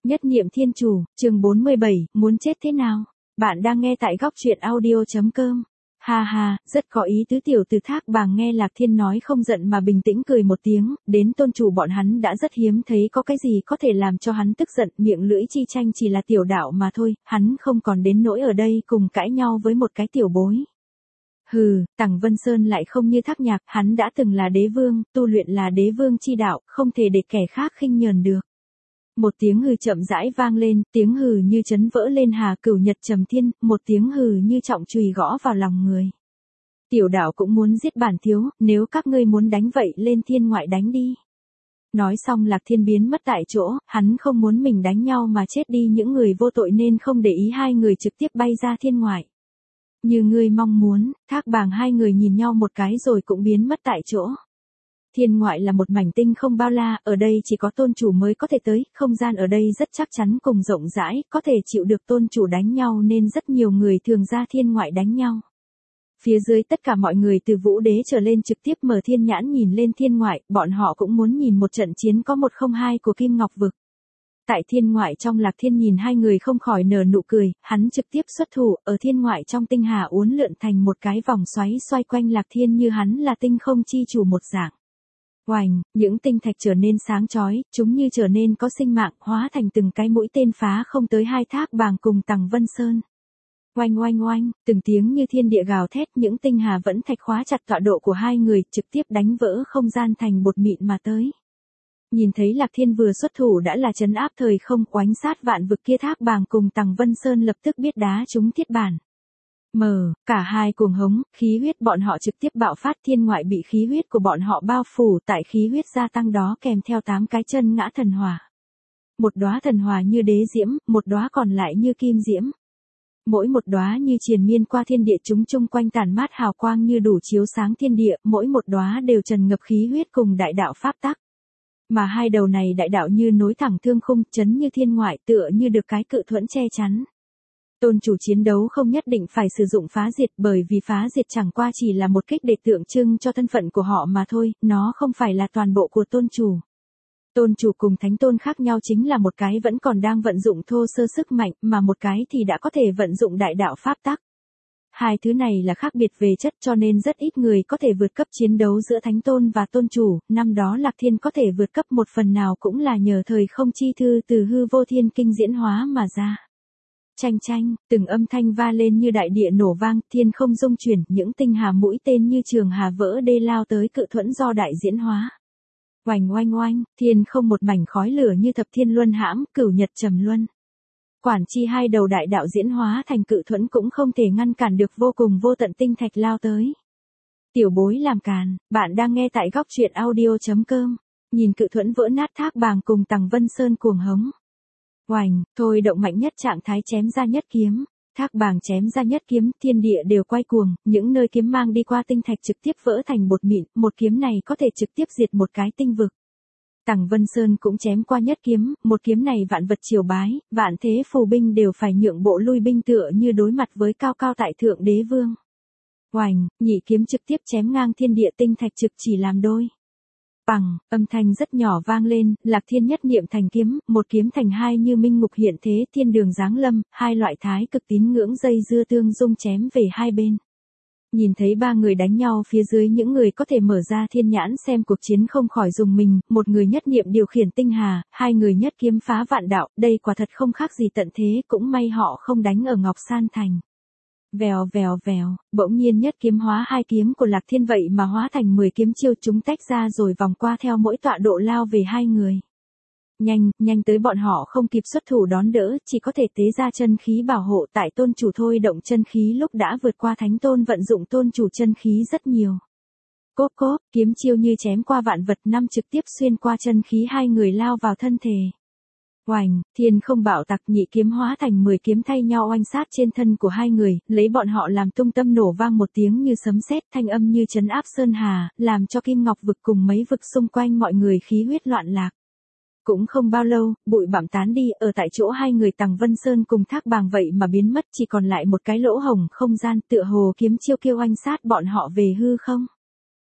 Nhất niệm thiên chủ, chương 47, muốn chết thế nào? Bạn đang nghe tại góc truyện audio.com. Ha ha, rất có ý tứ. Tiểu từ Thác Bàng nghe Lạc Thiên nói không giận mà bình tĩnh cười một tiếng, đến tôn chủ bọn hắn đã rất hiếm thấy có cái gì có thể làm cho hắn tức giận, miệng lưỡi chi tranh chỉ là tiểu đạo mà thôi, hắn không còn đến nỗi ở đây cùng cãi nhau với một cái tiểu bối. Hừ, Tằng Vân Sơn lại không như Thác Nhạc, hắn đã từng là đế vương, tu luyện là đế vương chi đạo, không thể để kẻ khác khinh nhờn được. Một tiếng hừ chậm rãi vang lên, tiếng hừ như chấn vỡ lên Hà Cửu Nhật trầm thiên, một tiếng hừ như trọng chùy gõ vào lòng người. Tiểu đạo cũng muốn giết bản thiếu, nếu các ngươi muốn đánh vậy lên thiên ngoại đánh đi. Nói xong Lạc Thiên biến mất tại chỗ, hắn không muốn mình đánh nhau mà chết đi những người vô tội nên không để ý hai người trực tiếp bay ra thiên ngoại. Như ngươi mong muốn, Thác Bàng hai người nhìn nhau một cái rồi cũng biến mất tại chỗ. Thiên ngoại là một mảnh tinh không bao la, ở đây chỉ có tôn chủ mới có thể tới, không gian ở đây rất chắc chắn cùng rộng rãi, có thể chịu được tôn chủ đánh nhau nên rất nhiều người thường ra thiên ngoại đánh nhau. Phía dưới tất cả mọi người từ vũ đế trở lên trực tiếp mở thiên nhãn nhìn lên thiên ngoại, bọn họ cũng muốn nhìn một trận chiến có 102 của Kim Ngọc Vực. Tại thiên ngoại trong Lạc Thiên nhìn hai người không khỏi nở nụ cười, hắn trực tiếp xuất thủ, ở thiên ngoại trong tinh hà uốn lượn thành một cái vòng xoáy xoay quanh Lạc Thiên như hắn là tinh không chi chủ một dạng. Oành, những tinh thạch trở nên sáng chói, chúng như trở nên có sinh mạng, hóa thành từng cái mũi tên phá không tới hai Thác Bàng cùng Tằng Vân Sơn. Oanh oanh oanh, từng tiếng như thiên địa gào thét, những tinh hà vẫn thạch khóa chặt tọa độ của hai người, trực tiếp đánh vỡ không gian thành bột mịn mà tới. Nhìn thấy Lạc Thiên vừa xuất thủ đã là trấn áp thời không, oánh sát vạn vực kia, Thác Bàng cùng Tằng Vân Sơn lập tức biết đá trúng thiết bản. Cả hai cuồng hống, khí huyết bọn họ trực tiếp bạo phát, thiên ngoại bị khí huyết của bọn họ bao phủ, tại khí huyết gia tăng đó kèm theo 8 cái chân ngã thần hỏa. Một đóa thần hỏa như đế diễm, một đóa còn lại như kim diễm. Mỗi một đóa như triền miên qua thiên địa, chúng chung quanh tản mát hào quang như đủ chiếu sáng thiên địa, mỗi một đóa đều tràn ngập khí huyết cùng đại đạo pháp tắc. Mà hai đầu này đại đạo như nối thẳng thương khung, chấn như thiên ngoại, tựa như được cái cự thuẫn che chắn. Tôn chủ chiến đấu không nhất định phải sử dụng phá diệt, bởi vì phá diệt chẳng qua chỉ là một kích để tượng trưng cho thân phận của họ mà thôi, nó không phải là toàn bộ của tôn chủ. Tôn chủ cùng thánh tôn khác nhau chính là một cái vẫn còn đang vận dụng thô sơ sức mạnh, mà một cái thì đã có thể vận dụng đại đạo pháp tắc. Hai thứ này là khác biệt về chất cho nên rất ít người có thể vượt cấp chiến đấu giữa thánh tôn và tôn chủ, năm đó Lạc Thiên có thể vượt cấp một phần nào cũng là nhờ thời không chi thư từ hư vô thiên kinh diễn hóa mà ra. Chanh chanh, từng âm thanh va lên như đại địa nổ vang, thiên không rung chuyển, những tinh hà mũi tên như trường hà vỡ đê lao tới cự thuẫn do đại diễn hóa. Oành oanh oanh, thiên không một mảnh khói lửa như thập thiên luân hãm, cửu nhật trầm luân. Quản chi hai đầu đại đạo diễn hóa thành cự thuẫn cũng không thể ngăn cản được vô cùng vô tận tinh thạch lao tới. Tiểu bối làm càn, bạn đang nghe tại góc truyện audio.com. Nhìn cự thuẫn vỡ nát, Thác Bàng cùng Tằng Vân Sơn cuồng hống. Oành, thôi động mạnh nhất trạng thái chém ra nhất kiếm. Thác Bàng chém ra nhất kiếm, thiên địa đều quay cuồng, những nơi kiếm mang đi qua tinh thạch trực tiếp vỡ thành bột mịn, một kiếm này có thể trực tiếp diệt một cái tinh vực. Tằng Vân Sơn cũng chém qua nhất kiếm, một kiếm này vạn vật triều bái, vạn thế phù binh đều phải nhượng bộ lui binh, tựa như đối mặt với cao cao tại thượng đế vương. Oành, nhị kiếm trực tiếp chém ngang thiên địa, tinh thạch trực chỉ làm đôi. Bằng, âm thanh rất nhỏ vang lên, Lạc Thiên nhất niệm thành kiếm, một kiếm thành hai như minh ngục hiện thế, thiên đường giáng lâm, hai loại thái cực tín ngưỡng dây dưa tương dung chém về hai bên. Nhìn thấy ba người đánh nhau phía dưới, những người có thể mở ra thiên nhãn xem cuộc chiến không khỏi dùng mình, một người nhất niệm điều khiển tinh hà, hai người nhất kiếm phá vạn đạo, đây quả thật không khác gì tận thế, cũng may họ không đánh ở Ngọc San Thành. Vèo vèo vèo, bỗng nhiên nhất kiếm hóa hai kiếm của Lạc Thiên vậy mà hóa thành 10 kiếm chiêu, chúng tách ra rồi vòng qua theo mỗi tọa độ lao về hai người. Nhanh tới bọn họ không kịp xuất thủ đón đỡ, chỉ có thể tế ra chân khí bảo hộ, tại tôn chủ thôi động chân khí lúc đã vượt qua thánh tôn vận dụng tôn chủ chân khí rất nhiều. Cốp cốp, kiếm chiêu như chém qua vạn vật, năm trực tiếp xuyên qua chân khí hai người lao vào thân thể. Oành, thiên không bạo tạc, nhị kiếm hóa thành 10 kiếm thay nhau oanh sát trên thân của hai người, lấy bọn họ làm trung tâm, nổ vang một tiếng như sấm sét, thanh âm như trấn áp sơn hà, làm cho Kim Ngọc Vực cùng mấy vực xung quanh mọi người khí huyết loạn lạc. Cũng không bao lâu, bụi bặm tán đi, ở tại chỗ hai người Tằng Vân Sơn cùng Thác Bàng vậy mà biến mất, chỉ còn lại một cái lỗ hổng không gian, tựa hồ kiếm chiêu kêu oanh sát bọn họ về hư không.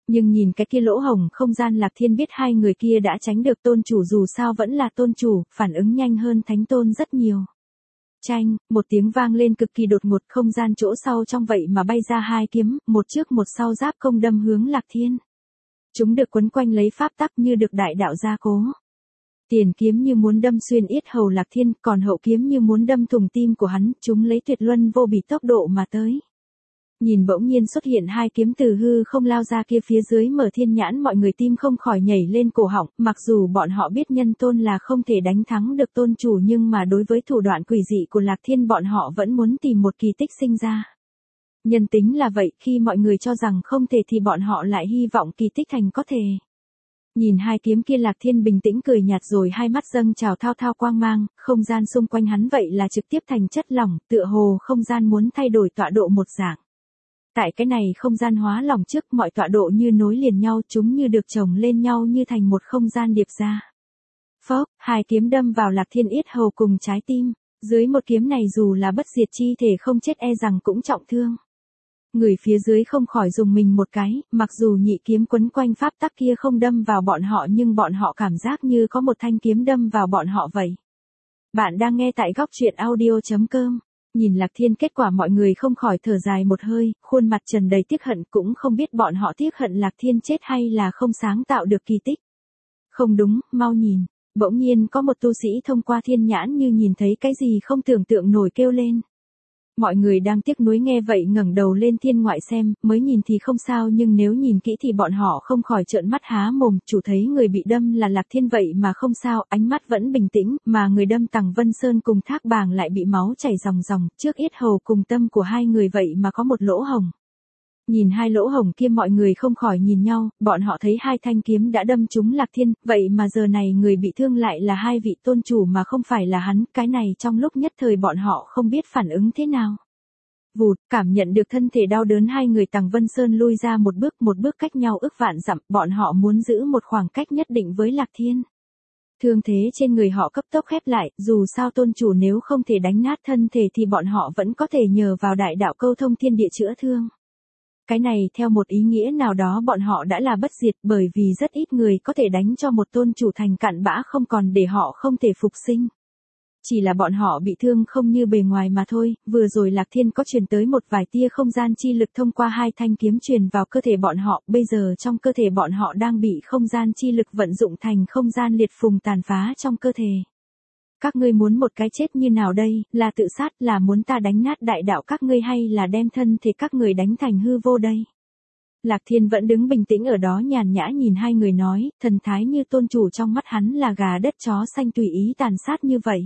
Nhưng nhìn cái kia lỗ hổng không gian Lạc Thiên biết hai người kia đã tránh được tôn chủ dù sao vẫn là tôn chủ, phản ứng nhanh hơn thánh tôn rất nhiều. Chanh, một tiếng vang lên cực kỳ đột ngột không gian chỗ sau trong vậy mà bay ra hai kiếm, một trước một sau giáp công đâm hướng Lạc Thiên. Chúng được quấn quanh lấy pháp tắc như được đại đạo gia cố. Tiền kiếm như muốn đâm xuyên yết hầu Lạc Thiên, còn hậu kiếm như muốn đâm thủng tim của hắn, chúng lấy tuyệt luân vô bì tốc độ mà tới. Nhìn bỗng nhiên xuất hiện hai kiếm từ hư không lao ra kia phía dưới mở thiên nhãn mọi người tim không khỏi nhảy lên cổ họng, mặc dù bọn họ biết nhân tôn là không thể đánh thắng được tôn chủ nhưng mà đối với thủ đoạn quỷ dị của Lạc Thiên bọn họ vẫn muốn tìm một kỳ tích sinh ra. Nhân tính là vậy, khi mọi người cho rằng không thể thì bọn họ lại hy vọng kỳ tích thành có thể. Nhìn hai kiếm kia Lạc Thiên bình tĩnh cười nhạt rồi hai mắt dâng trào thao thao quang mang, không gian xung quanh hắn vậy là trực tiếp thành chất lỏng, tựa hồ không gian muốn thay đổi tọa độ một dạng. Tại cái này không gian hóa lỏng trước mọi tọa độ như nối liền nhau chúng như được chồng lên nhau như thành một không gian điệp ra. Phốc, hai kiếm đâm vào Lạc Thiên yết hầu cùng trái tim, dưới một kiếm này dù là bất diệt chi thể không chết e rằng cũng trọng thương. Người phía dưới không khỏi dùng mình một cái, mặc dù nhị kiếm quấn quanh pháp tắc kia không đâm vào bọn họ nhưng bọn họ cảm giác như có một thanh kiếm đâm vào bọn họ vậy. Bạn đang nghe tại góc truyện audio.com. Nhìn Lạc Thiên kết quả mọi người không khỏi thở dài một hơi, khuôn mặt trần đầy tiếc hận cũng không biết bọn họ tiếc hận Lạc Thiên chết hay là không sáng tạo được kỳ tích. Không đúng, mau nhìn, bỗng nhiên có một tu sĩ thông qua thiên nhãn như nhìn thấy cái gì không tưởng tượng nổi kêu lên. Mọi người đang tiếc nuối nghe vậy ngẩng đầu lên thiên ngoại xem, mới nhìn thì không sao nhưng nếu nhìn kỹ thì bọn họ không khỏi trợn mắt há mồm, chủ thấy người bị đâm là Lạc Thiên vậy mà không sao, ánh mắt vẫn bình tĩnh, mà người đâm Tằng Vân Sơn cùng Thác Bàng lại bị máu chảy ròng ròng, trước yết hầu cùng tâm của hai người vậy mà có một lỗ hổng. Nhìn hai lỗ hổng kia mọi người không khỏi nhìn nhau, bọn họ thấy hai thanh kiếm đã đâm trúng Lạc Thiên, vậy mà giờ này người bị thương lại là hai vị tôn chủ mà không phải là hắn, cái này trong lúc nhất thời bọn họ không biết phản ứng thế nào. Vụt, cảm nhận được thân thể đau đớn hai người Tằng Vân Sơn lui ra một bước cách nhau ức vạn dặm, bọn họ muốn giữ một khoảng cách nhất định với Lạc Thiên. Thương thế trên người họ cấp tốc khép lại, dù sao tôn chủ nếu không thể đánh nát thân thể thì bọn họ vẫn có thể nhờ vào đại đạo câu thông thiên địa chữa thương. Cái này theo một ý nghĩa nào đó bọn họ đã là bất diệt bởi vì rất ít người có thể đánh cho một tôn chủ thành cặn bã không còn để họ không thể phục sinh. Chỉ là bọn họ bị thương không như bề ngoài mà thôi, vừa rồi Lạc Thiên có truyền tới một vài tia không gian chi lực thông qua hai thanh kiếm truyền vào cơ thể bọn họ, bây giờ trong cơ thể bọn họ đang bị không gian chi lực vận dụng thành không gian liệt phùng tàn phá trong cơ thể. Các ngươi muốn một cái chết như nào đây, là tự sát, là muốn ta đánh nát đại đạo các ngươi hay là đem thân thể các người đánh thành hư vô đây? Lạc Thiên vẫn đứng bình tĩnh ở đó nhàn nhã nhìn hai người nói, thần thái như tôn chủ trong mắt hắn là gà đất chó xanh tùy ý tàn sát như vậy.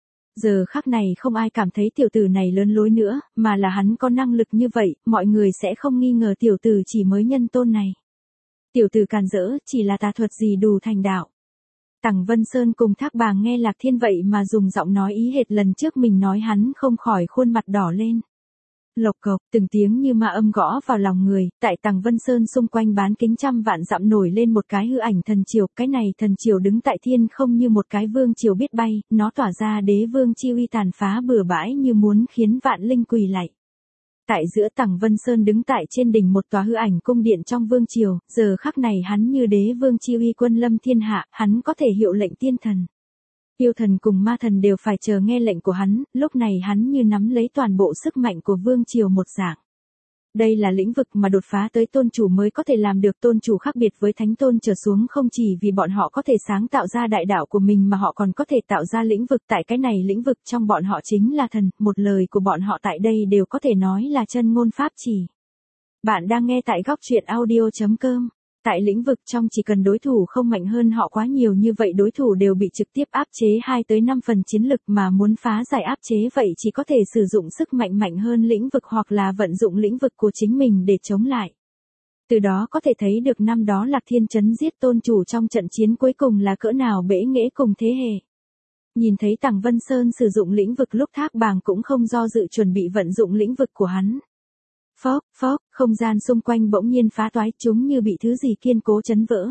Giờ khắc này không ai cảm thấy tiểu tử này lớn lối nữa, mà là hắn có năng lực như vậy, mọi người sẽ không nghi ngờ tiểu tử chỉ mới nhân tôn này. Tiểu tử càn rỡ, chỉ là tà thuật gì đủ thành đạo. Tằng Vân Sơn cùng Thác Bàng nghe Lạc Thiên vậy mà dùng giọng nói ý hệt lần trước mình nói hắn không khỏi khuôn mặt đỏ lên. Lộc cộc, từng tiếng như ma âm gõ vào lòng người, tại Tằng Vân Sơn xung quanh bán kính trăm vạn dặm nổi lên một cái hư ảnh thần triều, cái này thần triều đứng tại thiên không như một cái vương triều biết bay, nó tỏa ra đế vương chi uy tàn phá bừa bãi như muốn khiến vạn linh quỳ lạy. Tại giữa Tằng Vân Sơn đứng tại trên đỉnh một tòa hư ảnh cung điện trong vương triều, giờ khắc này hắn như đế vương chi uy quân lâm thiên hạ, hắn có thể hiệu lệnh tiên thần. Yêu thần cùng ma thần đều phải chờ nghe lệnh của hắn, lúc này hắn như nắm lấy toàn bộ sức mạnh của vương triều một dạng. Đây là lĩnh vực mà đột phá tới tôn chủ mới có thể làm được, tôn chủ khác biệt với thánh tôn trở xuống không chỉ vì bọn họ có thể sáng tạo ra đại đạo của mình mà họ còn có thể tạo ra lĩnh vực, tại cái này lĩnh vực trong bọn họ chính là thần, một lời của bọn họ tại đây đều có thể nói là chân ngôn pháp chỉ. Bạn đang nghe tại góc truyện audio.com. Tại lĩnh vực trong chỉ cần đối thủ không mạnh hơn họ quá nhiều như vậy đối thủ đều bị trực tiếp áp chế 2 tới 5 phần chiến lực mà muốn phá giải áp chế vậy chỉ có thể sử dụng sức mạnh mạnh hơn lĩnh vực hoặc là vận dụng lĩnh vực của chính mình để chống lại. Từ đó có thể thấy được năm đó Lạc Thiên chấn giết tôn chủ trong trận chiến cuối cùng là cỡ nào bẽ nghễ cùng thế hệ. Nhìn thấy Tằng Vân Sơn sử dụng lĩnh vực lúc Thác Bàng cũng không do dự chuẩn bị vận dụng lĩnh vực của hắn. Phốc, phốc, không gian xung quanh bỗng nhiên phá toái chúng như bị thứ gì kiên cố chấn vỡ.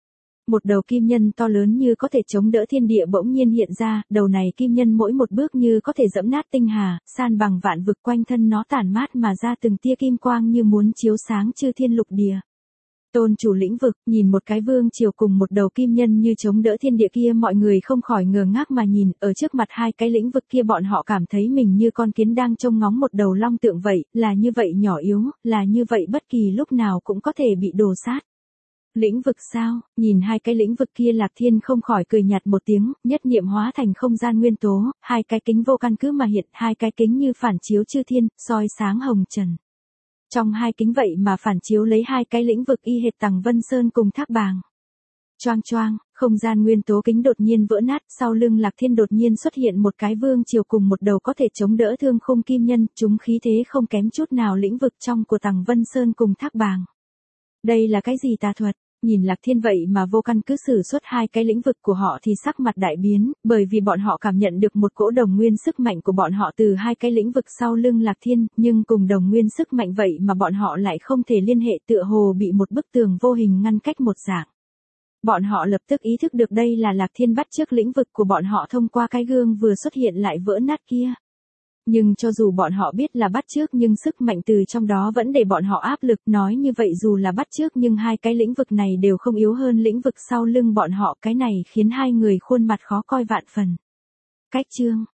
Một đầu kim nhân to lớn như có thể chống đỡ thiên địa bỗng nhiên hiện ra, đầu này kim nhân mỗi một bước như có thể dẫm nát tinh hà, san bằng vạn vực quanh thân nó tản mát mà ra từng tia kim quang như muốn chiếu sáng chư thiên lục địa. Tôn chủ lĩnh vực, nhìn một cái vương triều cùng một đầu kim nhân như chống đỡ thiên địa kia, mọi người không khỏi ngơ ngác mà nhìn, ở trước mặt hai cái lĩnh vực kia bọn họ cảm thấy mình như con kiến đang trông ngóng một đầu long tượng vậy, là như vậy nhỏ yếu, là như vậy bất kỳ lúc nào cũng có thể bị đồ sát. Lĩnh vực sao? Nhìn hai cái lĩnh vực kia Lạc Thiên không khỏi cười nhạt một tiếng, nhất niệm hóa thành không gian nguyên tố, hai cái kính vô căn cứ mà hiện, hai cái kính như phản chiếu chư thiên, soi sáng hồng trần. Trong hai kính vậy mà phản chiếu lấy hai cái lĩnh vực y hệt Tằng Vân Sơn cùng Thác Bàng. Choang choang, không gian nguyên tố kính đột nhiên vỡ nát, sau lưng Lạc Thiên đột nhiên xuất hiện một cái vương triều cùng một đầu có thể chống đỡ thương khung kim nhân, chúng khí thế không kém chút nào lĩnh vực trong của Tằng Vân Sơn cùng Thác Bàng. Đây là cái gì tà thuật? Nhìn Lạc Thiên vậy mà vô căn cứ sử xuất hai cái lĩnh vực của họ thì sắc mặt đại biến, bởi vì bọn họ cảm nhận được một cỗ đồng nguyên sức mạnh của bọn họ từ hai cái lĩnh vực sau lưng Lạc Thiên, nhưng cùng đồng nguyên sức mạnh vậy mà bọn họ lại không thể liên hệ, tựa hồ bị một bức tường vô hình ngăn cách một dạng. Bọn họ lập tức ý thức được đây là Lạc Thiên bắt chước lĩnh vực của bọn họ thông qua cái gương vừa xuất hiện lại vỡ nát kia. Nhưng cho dù bọn họ biết là bắt chước nhưng sức mạnh từ trong đó vẫn để bọn họ áp lực, nói như vậy dù là bắt chước nhưng hai cái lĩnh vực này đều không yếu hơn lĩnh vực sau lưng bọn họ, cái này khiến hai người khuôn mặt khó coi vạn phần. Cách chương